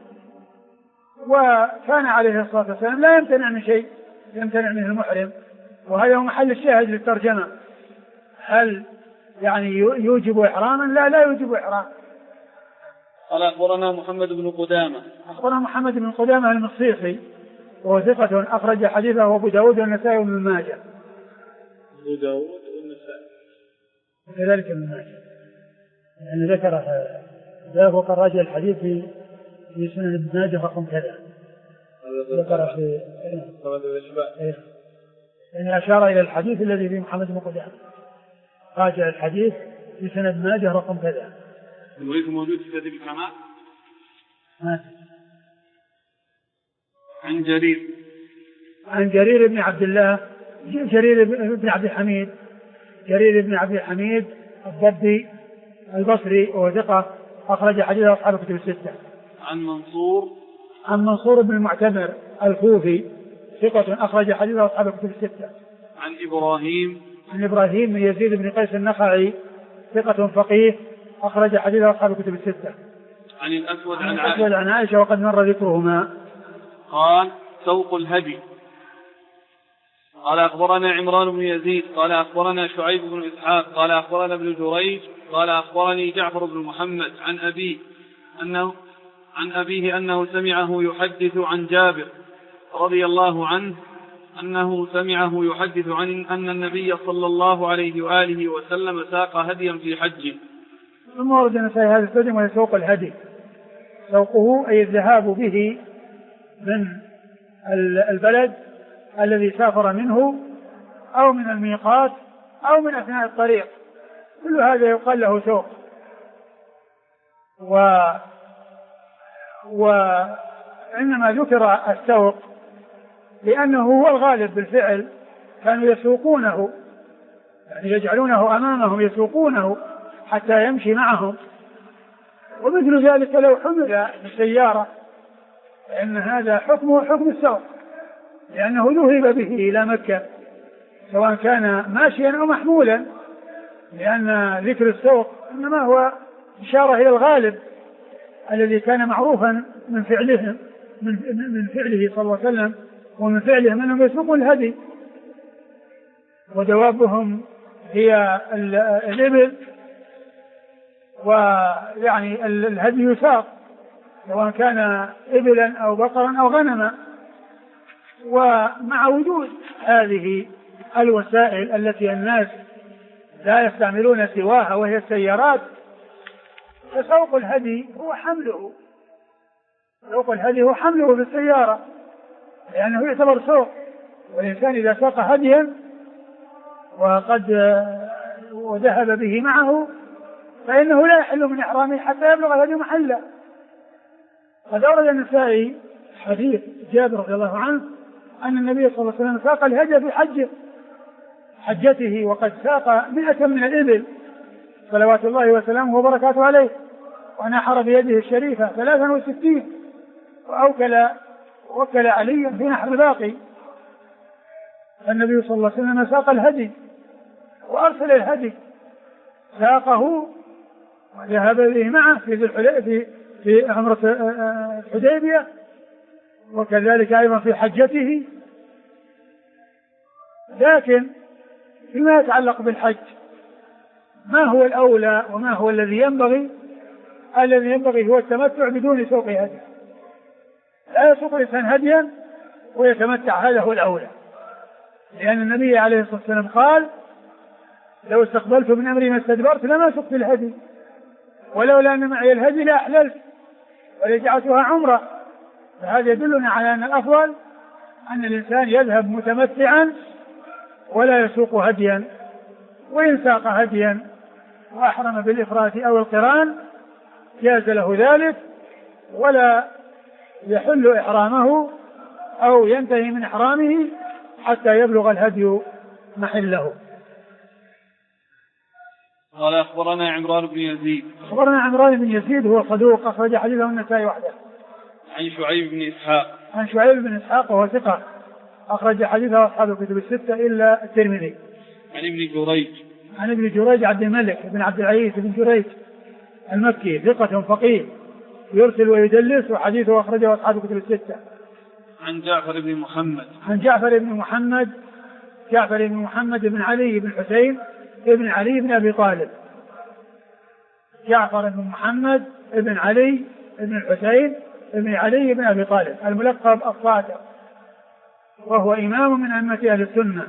وكان عليه الصلاة والسلام لا يمتنع من شيء يمتنع منه المحرم، وهذا هو محل الشاهد للترجمة. هل يعني يوجب إحراما؟ لا يوجب إحراما. قال أخبرنا محمد بن قدامة. أخبرنا محمد بن قدامة المصيصي وهو ثقة أخرج حديثه أبو داود والنسائي وابن ماجه. أبو داود والنسائي وكذلك ابن ماجه، يعني ذكر ذاك وقد الحديث في سنن ابن ماجه رقم كذا، ذكر في يعني أشار إلى الحديث الذي في محمد بن قدامة، راجع الحديث في سنن ابن ماجه رقم كذا. موجود في كتاب الكمال. عن جرير بن عبد الله، جرير بن عبد الحميد، جرير بن عبد الحميد الضبي البصري وهو ثقة أخرج حديثه أصحاب الكتب الستة. عن منصور بن المعتمر الكوفي ثقة أخرج حديثه أصحاب الكتب الستة. عن إبراهيم بن يزيد بن قيس النخعي ثقة فقيه أخرج حديثه أصحاب الكتب الستة. عن الأسود عن عائشة وقد مر ذكرهما. قال: سوق الهدي. قال أخبرنا عمران بن يزيد قال أخبرنا شعيب بن إسحاق قال أخبرنا ابن جريج قال أخبرني جعفر بن محمد عن أبيه أنه سمعه يحدث عن جابر رضي الله عنه أنه سمعه يحدث عن أن النبي صلى الله عليه وآله وسلم ساق هديا في حجه. ثم ورد النسائي هذا الترجمة وهي سوق الهدي. سوقه أي الذهاب به من البلد الذي سافر منه أو من الميقات أو من أثناء الطريق، كل هذا يقال له سوق. وإنما ذكر السوق لأنه هو الغالب بالفعل، كانوا يسوقونه، يعني يجعلونه أمامهم يسوقونه حتى يمشي معهم. ومثل ذلك لو حمل بالسيارة فإن هذا حكمه حكم السوق، لأنه ذهب به إلى مكة سواء كان ماشيا أو محمولا، لأن ذكر السوق إنما هو إشارة إلى الغالب الذي كان معروفا من فعله صلى الله عليه وسلم ومن فعله منهم يسوقون الهدي، ودوابهم هي الإبل، ويعني الهدي يساق سواء كان إبلا أو بقرا أو غنما. ومع وجود هذه الوسائل التي الناس لا يستعملون سواها وهي السيارات، فسوق الهدي هو حمله، سوق الهدي هو حمله في السيارة، لأنه يعتبر سوق. والإنسان إذا ساق هديا وذهب به معه فإنه لا يحل من إحرامه حتى يبلغ الهدي محله. قد أورد النسائي حديث جابر رضي الله عنه أن النبي صلى الله عليه وسلم ساق الهدي في حجته، وقد ساق 100 من الإبل صلوات الله وسلامه وبركاته عليه، ونحر بيده الشريفة 63، ووكل علي في نحر الباقي. النبي صلى الله عليه وسلم ساق الهدي وأرسل الهدي، ساقه وذهب به معه في عمرة الحديبية، وكذلك أيضا في حجته. لكن فيما يتعلق بالحج ما هو الأولى وما هو الذي ينبغي؟ الذي ينبغي هو التمتع بدون سوق هدي، لا يسوق الإنسان هديا ويتمتع، هذا هو الأولى، لأن النبي عليه الصلاة والسلام قال: لو استقبلت من أمري ما استدبرت لما سقت الهدي، ولولا أن معي الهدي لأحللت ولجعلتها عمرة. فهذا يدلنا على أن الأفضل أن الإنسان يذهب متمتعا ولا يسوق هديا، وإن ساق هديا وأحرم بالإفراد أو القران جاز له ذلك، ولا يحل إحرامه أو ينتهي من إحرامه حتى يبلغ الهدي محله. قال أخبرنا عمران بن يزيد. أخبرنا عمران بن يزيد هو صدوق، أخرج حديثه النسائي وحده. عن شعيب بن إسحاق. عن شعيب بن إسحاق وهو ثقة، أخرج حديثه أصحاب الكتب الستة إلا الترمذي. عن ابن جريج. عن ابن جريج عبد الملك بن عبد العزيز بن جريج المكي، ثقة فقيه يرسل ويدلس، وحديثه أخرجه أصحاب الكتب الستة. عن جعفر بن محمد. عن جعفر بن محمد بن علي بن حسين ابن علي بن أبي طالب. جعفر بن محمد بن علي بن الحسين بن علي بن أبي طالب الملقب الصادق، وهو إمام من أئمة أهل السنة.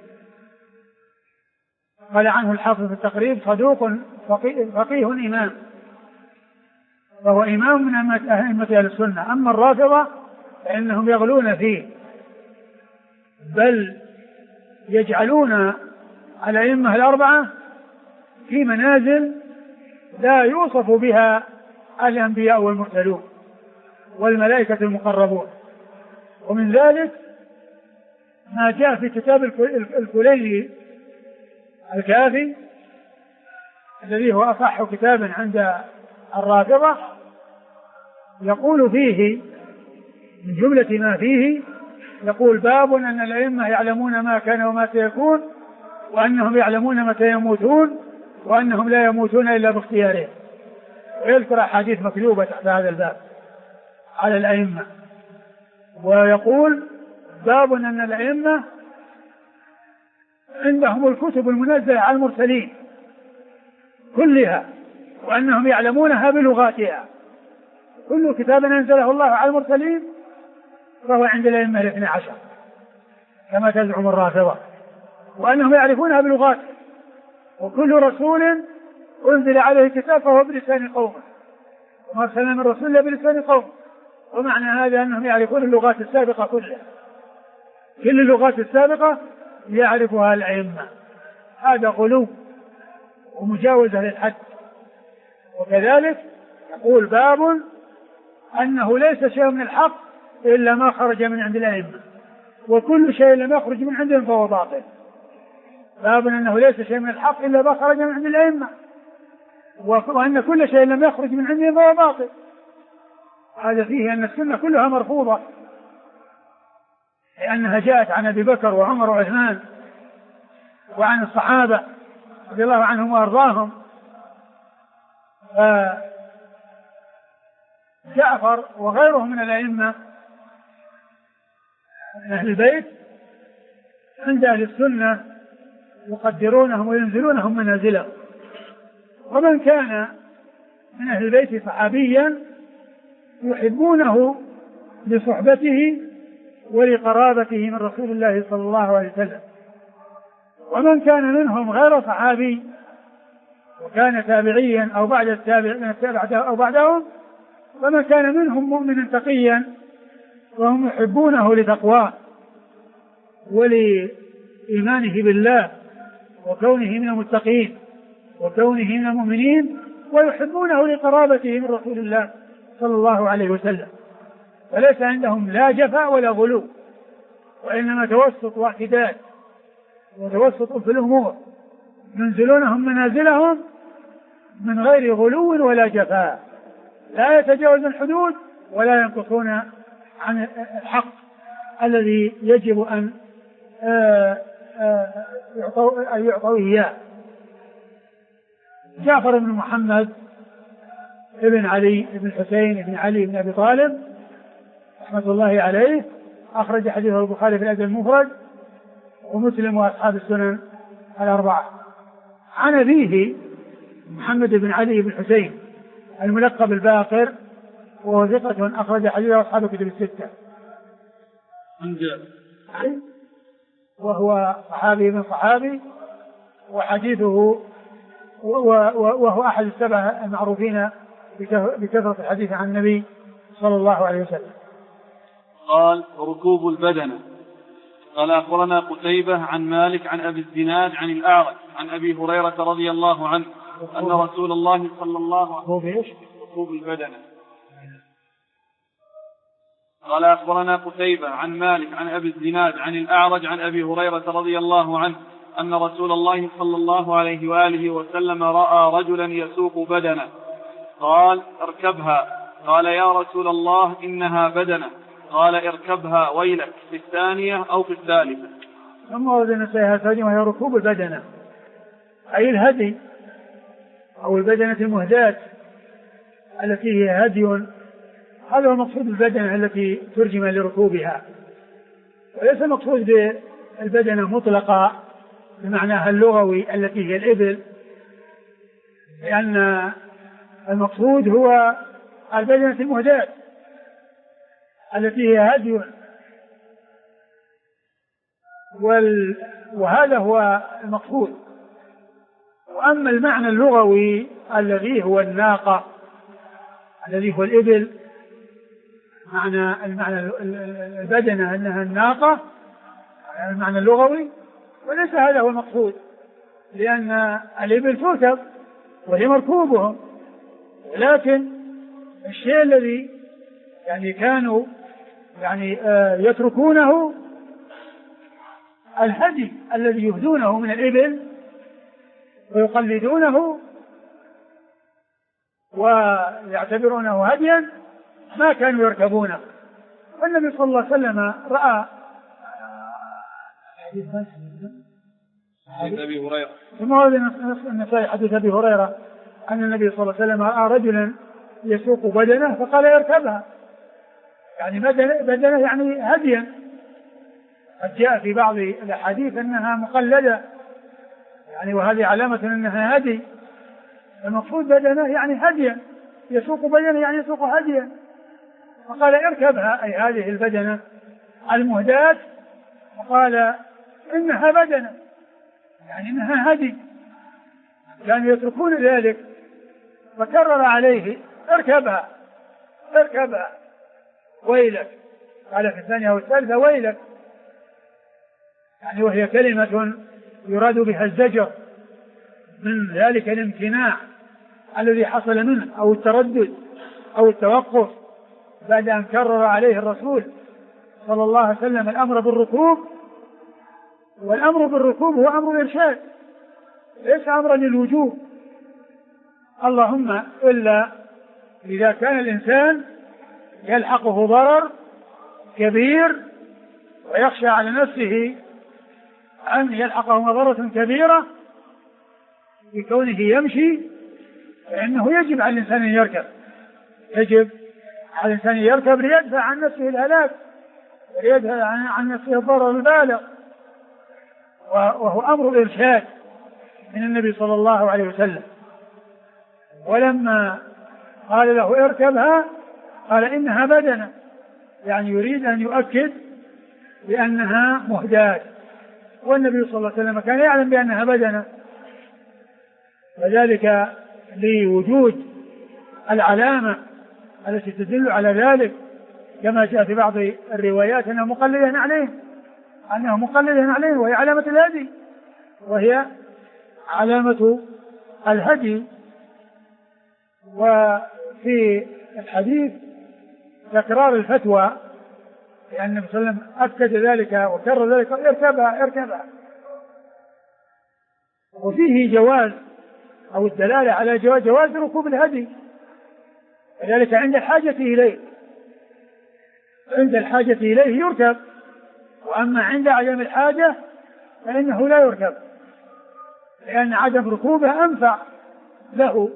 قال عنه الحافظ في التقريب: صدوق فقيه إمام، وهو إمام من أئمة أهل السنة. أما الرافضة فإنهم يغلون فيه، بل يجعلون الأئمة الأربعة في منازل لا يوصف بها الأنبياء والمرسلون والملائكة المقربون. ومن ذلك ما جاء في كتاب الكليني الكافي الذي هو أصح كتاب عند الرافضة، يقول فيه من جملة ما فيه، يقول: باب أن الأئمة يعلمون ما كان وما سيكون، وأنهم يعلمون متى يموتون، وأنهم لا يموتون إلا باختيارهم. ويذكر أحاديث مكتوبة تحت هذا الباب على الأئمة. ويقول: باب أن الأئمة عندهم الكتب المنزلة على المرسلين كلها، وأنهم يعلمونها بلغاتها. كل كتاب أنزله الله على المرسلين فهو عند الأئمة 12 كما تزعم الرافضة، وأنهم يعرفونها بلغات، وكل رسول أنزل عليه كتاب فهو بلسان قومه، وما أرسلنا من رسول إلا بلسان قومه. ومعنى هذا أنهم يعرفون اللغات السابقة كلها، كل اللغات السابقة يعرفها الأئمة. هذا غلو ومجاوزة للحد. وكذلك يقول: باب أنه ليس شيء من الحق إلا ما خرج من عند الأئمة، وكل شيء لم يخرج من عندهم فهو باطل. باب أنه ليس شيء من الحق إلا ما خرج من عند الأئمة، وأن كل شيء لم يخرج من عندهم فهو باطل. هذا فيه أن السنة كلها مرفوضة، لأنها جاءت عن أبي بكر وعمر وعثمان وعن الصحابة رضي الله عنهم وأرضاهم. جعفر وغيرهم من الأئمة من أهل البيت عند أهل السنة يقدرونهم وينزلونهم منازلهم. ومن كان من أهل البيت صحابيا يحبونه لصحبته ولقرابته من رسول الله صلى الله عليه وسلم. ومن كان منهم غير صحابي وكان تابعيا أو بعد التابعين أو بعدهم، ومن كان منهم مؤمنا تقيا وهم يحبونه لتقواه ولإيمانه بالله وكونه من المتقين وكونه من المؤمنين، ويحبونه لقرابته من رسول الله صلى الله عليه وسلم. فليس عندهم لا جفاء ولا غلو، وإنما توسط واعتدال وتوسط في الأمور، ينزلونهم منازلهم من غير غلو ولا جفاء، لا يتجاوزون الحدود ولا ينقصون عن الحق الذي يجب أن يعطوا إياه. جعفر بن محمد ابن علي بن الحسين بن علي بن أبي طالب رحمة الله عليه أخرج حديثه البخاري في الأدب المفرد ومسلم وأصحاب السنن الأربعة. عن أبيه محمد بن علي بن الحسين الملقب الباقر وهو ثقة أخرج حديثه أصحاب الكتب الستة. وهو صحابي من صحابي، وحديثه وهو أحد السبعة المعروفين بكثرة الحديث عن النبي صلى الله عليه وسلم. قال ركوب البدنة. قال أخبرنا قتيبة عن مالك عن أبي الزناد عن الأعرج عن أبي هريرة رضي الله عنه أن رسول الله صلى الله عليه وسلم ركوب البدنة. قال أخبرنا قتيبة عن مالك عن أبي الزناد عن الأعرج عن أبي هريرة رضي الله عنه أن رسول الله صلى الله عليه وآله وسلم رأى رجلا يسوق بدنة قال اركبها. قال يا رسول الله إنها بدنة. قال اركبها ويلك في الثانية أو في الثالثة. ثم ورد النسائي الثانية وهي ركوب البدنة أي الهدي أو البدنة المهداة التي هي هدي. هذا هو المقصود بالبدنة التي ترجم لركوبها، وليس المقصود بالبدنة مطلقة بمعناها اللغوي التي هي الإبل، لأن المقصود هو البدنة المهداة التي هي هدي، وهذا هو المقصود. وأما المعنى اللغوي الذي هو الناقة الذي هو الإبل، المعنى البدنة أنها الناقة المعنى اللغوي، وليس هذا هو المقصود، لأن الإبل تركب وهي مركوبهم، ولكن الشيء الذي يعني كانوا يعني يتركونه الهدي الذي يهدونه من الإبل ويقلدونه ويعتبرونه هديا ما كانوا يركبونه. والنبي صلى الله عليه وسلم رأى حديث أبي هريرة ثم ورد النسائي حديث أبي هريرة أن النبي صلى الله عليه وسلم رأى رجلا يسوق بدنه فقال يركبها، يعني بدنه يعني هديا. قد جاء في بعض الأحاديث أنها مقلدة يعني وهذه علامة أنها هدي. المقصود بدنه يعني هديا، يسوق بدنه يعني يسوق هديا، فقال اركبها أي هذه البدنة المهداة، وقال إنها بدنة يعني إنها هدي، يعني يتركون ذلك، فكرر عليه اركبها اركبها ويلك. قال في الثانية والثالثة ويلك، يعني وهي كلمة يراد بها الزجر من ذلك الامتناع الذي حصل منه أو التردد أو التوقف بعد أن كرر عليه الرسول صلى الله عليه وسلم الأمر بالركوب. والأمر بالركوب هو أمر إرشاد ليس أمرا للوجوب، اللهم إلا إذا كان الإنسان يلحقه ضرر كبير ويخشى على نفسه أن يلحقه مضرة كبيرة بكونه يمشي، فإنه يجب على الإنسان أن يركب، يجب على الإنسان أن يركب ليدفع عن نفسه الهلاك وليدفع عن نفسه الضرر البالغ، وهو أمر إرشاد من النبي صلى الله عليه وسلم. ولما قال له اركبها قال إنها بدنة، يعني يريد أن يؤكد بأنها مهداة، والنبي صلى الله عليه وسلم كان يعلم بأنها بدنة، وذلك لوجود العلامة التي تدل على ذلك كما جاء في بعض الروايات أنه مقلدا عليه وهي علامة الهدي، وهي علامة الهدي. وفي الحديث تكرار الفتوى لأن النبي صلى الله عليه وسلم أكد ذلك وكرر ذلك: اركبها. وفيه جواز أو الدلالة على جواز ركوب الهدي، وذلك عند الحاجة إليه يركب، وأما عند عدم الحاجة فإنه لا يركب، لأن عدم ركوبه أنفع له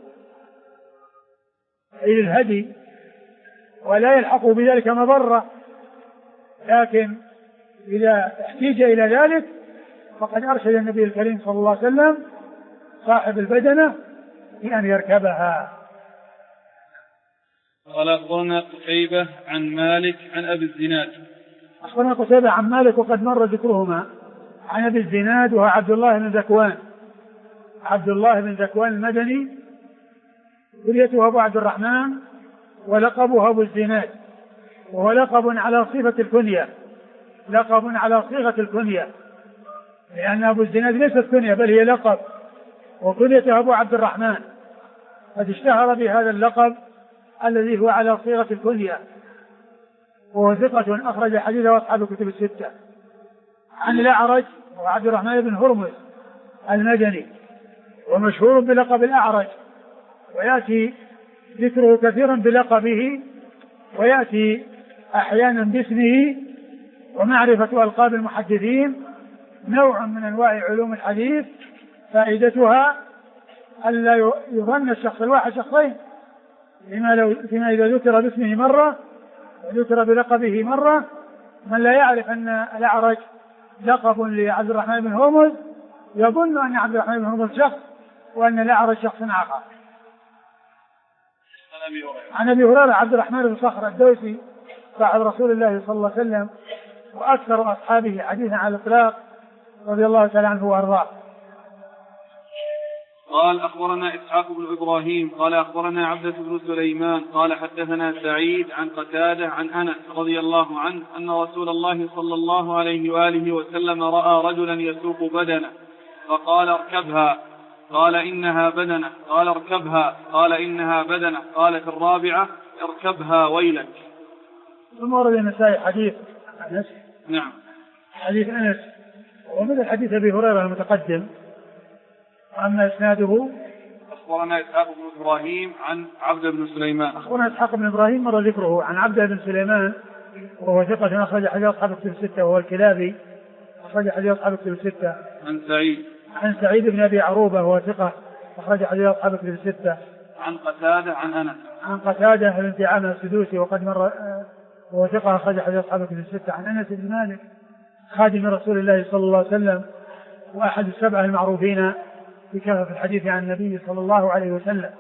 إلى الهدي ولا يلحق بذلك مضرة. لكن إذا احتيج إلى ذلك فقد أرشد النبي الكريم صلى الله عليه وسلم صاحب البدنة بأن يركبها. قال أخبرنا قتيبة عن مالك عن أبي الزناد. أخبرنا قتيبة عن مالك وقد مر ذكرهما. عن أبي الزناد وهو عبد الله بن ذكوان المدني، كنيته أبو عبد الرحمن ولقبه أبو الزناد، وهو لقب على صيغة الكنية، لأن أبو الزناد ليست كنية بل هي لقب، وكنيته أبو عبد الرحمن، قد اشتهر بهذا اللقب الذي هو على صيغة الكنية، وهو ثقة أخرج حديثه أصحاب الكتب الستة. عن الأعرج وعبد الرحمن بن هرمز المدني، ومشهور بلقب الأعرج، ويأتي ذكره كثيرا بلقبه، ويأتي أحيانا باسمه. ومعرفة ألقاب المحدثين نوع من أنواع علوم الحديث فائدتها ألا يظن الشخص الواحد شخصين، فيما إذا ذكر باسمه مرة وذكر بلقبه مرة، من لا يعرف أن الأعرج لقب لعبد الرحمن بن هرمز يظن أن عبد الرحمن بن هرمز شخص وأن الأعرج شخص آخر. عن أبي هريرة عبد الرحمن بن صخر الدوسي صاحب رسول الله صلى الله عليه وسلم وأكثر أصحابه حديثا على الإطلاق رضي الله تعالى عنه وأرضاه. قال أخبرنا إسحاق بن إبراهيم قال أخبرنا عبدة بن سليمان قال حدثنا سعيد عن قتادة عن أنس رضي الله عنه أن رسول الله صلى الله عليه وآله وسلم رأى رجلا يسوق بدنه فقال: اركبها. قال: إنها بدنه. قال: اركبها. قال: إنها بدنه. قال: في الرابعة: اركبها ويلك. ثم ورد النسائي حديث أنس. نعم. حديث أنس ومثل حديث أبي هريرة المتقدم. وأما إسناده: أخبرنا إسحاق بن إبراهيم عن عبدة بن سليمان. أخبرنا إسحاق بن إبراهيم مر ذكره عن عبدة بن سليمان وهو ثقة أخرج حديث أصحاب الكتب الستة، وهو الكلابي أخرج حديث أصحاب الكتب الستة. عن سعيد بن أبي عروبة وهو ثقة أخرج حديث أصحاب الكتب الستة. عن قتادة عن أنس. عن قتادة بن دعامة السدوسي وقد مر وهو ثقة أخرج حديث أصحاب الكتب الستة. عن أنس بن مالك خادم رسول الله صلى الله عليه وسلم وأحد السبعة المعروفين بكثرة الحديث عن النبي صلى الله عليه وسلم.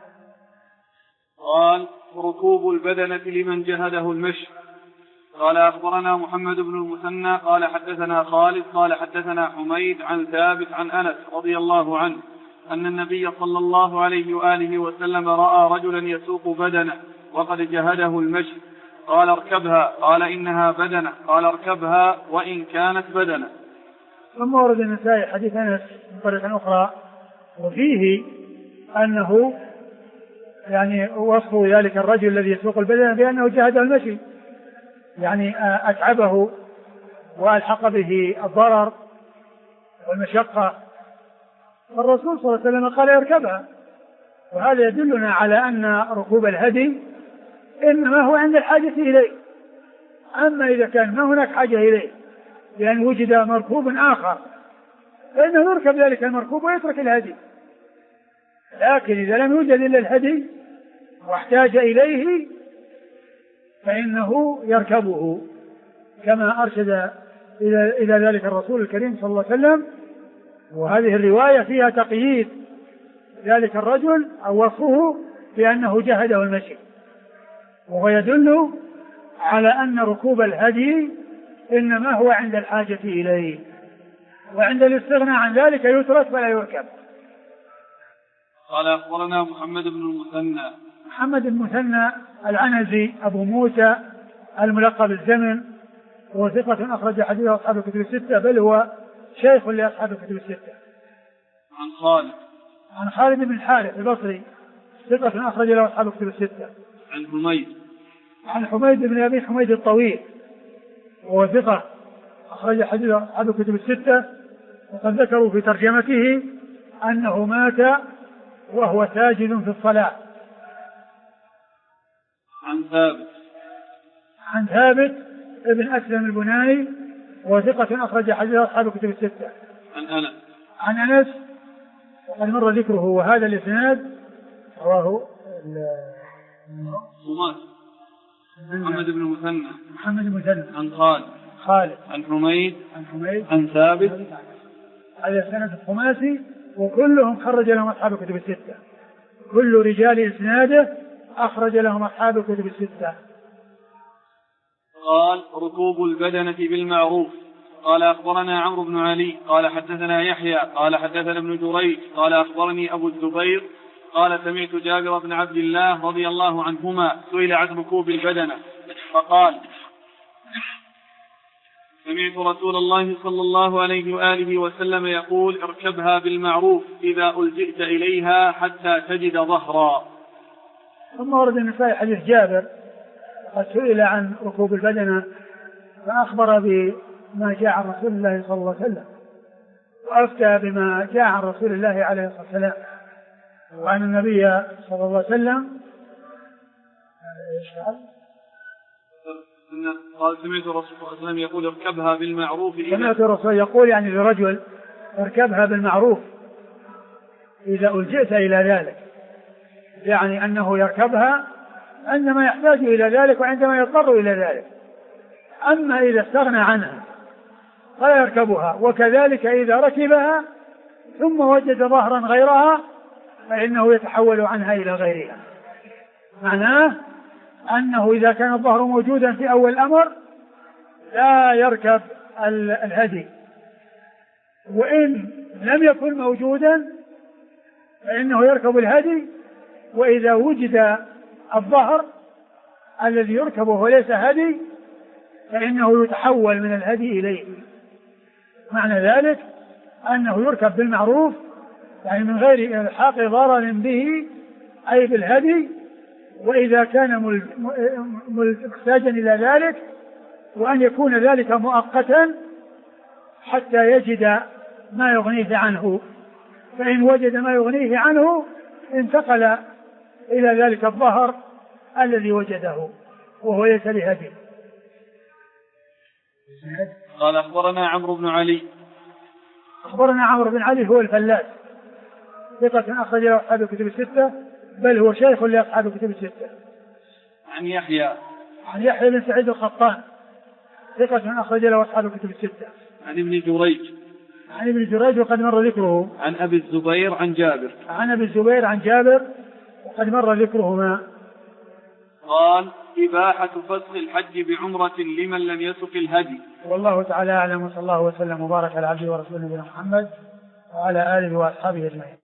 قال: ركوب البدنة لمن جهده المشي. قال: أخبرنا محمد بن المثنى قال حدثنا خالد قال حدثنا حميد عن ثابت عن أنس رضي الله عنه أن النبي صلى الله عليه وآله وسلم رأى رجلا يسوق بدنه وقد جهده المشي. قال: اركبها. قال: إنها بدنه. قال: اركبها وإن كانت بدنه. ثم ورد النسائي حديث أنس من طريقة أخرى وفيه أنه يعني وصف ذلك الرجل الذي يسوق البدنة بأنه جهد المشي، يعني أتعبه وألحق به الضرر والمشقة، فالرسول صلى الله عليه وسلم قال: اركبها. وهذا يدلنا على أن ركوب الهدي إنما هو عند الحاجة إليه، أما إذا كان ما هناك حاجة إليه لأن وجد مركوب آخر فإنه يركب ذلك المركوب ويترك الهدي. لكن إذا لم يوجد إلا الهدي واحتاج إليه فإنه يركبه كما أرشد إلى ذلك الرسول الكريم صلى الله عليه وسلم. وهذه الرواية فيها تقييد ذلك الرجل أو وصفه بأنه جهده المشي، وهو يدل على أن ركوب الهدي إنما هو عند الحاجة إليه، وعند الاستغناء عن ذلك يترك فلا يركب. قال: أخبرنا محمد بن المثنى العنزي أبو موسى الملقب الزمن، وهو ثقة أخرج حديث أصحاب الكتب الستة، بل هو شيخ لأصحاب الكتب الستة. عن خالد بن الحارث البصري ثقة أخرج له أصحاب الكتب الستة. عن حميد بن أبي حميد الطويل وهو ثقة أخرج حديث أصحاب الكتب الستة. وقد ذكروا في ترجمته أنه مات وهو ساجد في الصلاة. عن ثابت ابن أسلم البناني وثقة أخرج حديث أصحاب الكتب الستة. عن أنس وقد مر ذكره. وهذا الإسناد رواه محمد بن مثنى عن خالد عن حميد عن ثابت. هذا سند الخماسي وكلهم خرج لهم أصحاب الكتب الستة. كل رجال إسناده أخرج لهم أصحاب الكتب الستة. قال ركوب البدنة بالمعروف. قال أخبرنا عمرو بن علي قال حدثنا يحيى قال حدثنا ابن جريج قال أخبرني أبو الزبير قال سمعت جابر بن عبد الله رضي الله عنهما سئل عن ركوب البدنة فقال سمعت رسول الله صلى الله عليه وآله وسلم يقول اركبها بالمعروف إذا ألجئت إليها حتى تجد ظهرا. ثم ورد النسائي حديث جابر قد سئل عن ركوب البدنة فأخبر بما جاء عن رسول الله صلى الله عليه وسلم وأفتى بما جاء عن رسول الله عليه الصلاة والسلام وعن النبي صلى الله عليه وسلم قال سمعت الرسول صلى الله عليه وسلم يقول اركبها بالمعروف. سمعت الرسول يقول يعني لرجل اركبها بالمعروف إذا ألجئت إلى ذلك، يعني أنه يركبها عندما يحتاج إلى ذلك وعندما يضطر إلى ذلك. أما إذا استغنى عنها فلا يركبها، وكذلك إذا ركبها ثم وجد ظهرا غيرها فإنه يتحول عنها إلى غيرها. معناه أنه إذا كان الظهر موجودا في أول الأمر لا يركب الهدي، وإن لم يكن موجودا فإنه يركب الهدي، وإذا وجد الظهر الذي يركبه وليس هدي فإنه يتحول من الهدي إليه. معنى ذلك أنه يركب بالمعروف يعني من غير إلحاق ضرر به أي بالهدي، وإذا كان محتاجا إلى ذلك وأن يكون ذلك مؤقتا حتى يجد ما يغنيه عنه، فإن وجد ما يغنيه عنه انتقل إلى ذلك الظهر الذي وجده وهو ليس بهدي. قال أخبرنا عمرو بن علي. أخبرنا عمرو بن علي هو الفلاس ثقة أخرج له أصحاب الكتب الستة، بل هو شيخ لأصحاب الكتب الستة. عن يحيى بن سعيد القطان ثقة أخرج له أصحاب الكتب الستة. عن ابن جريج وقد مر ذكره. عن أبي الزبير عن جابر وقد مر ذكرهما. قال إباحة فسخ الحج بعمرة لمن لم يسق الهدي. والله تعالى أعلم، وصلى الله وسلم وبارك على عبده ورسوله نبينا محمد وعلى آله وأصحابه أجمعين.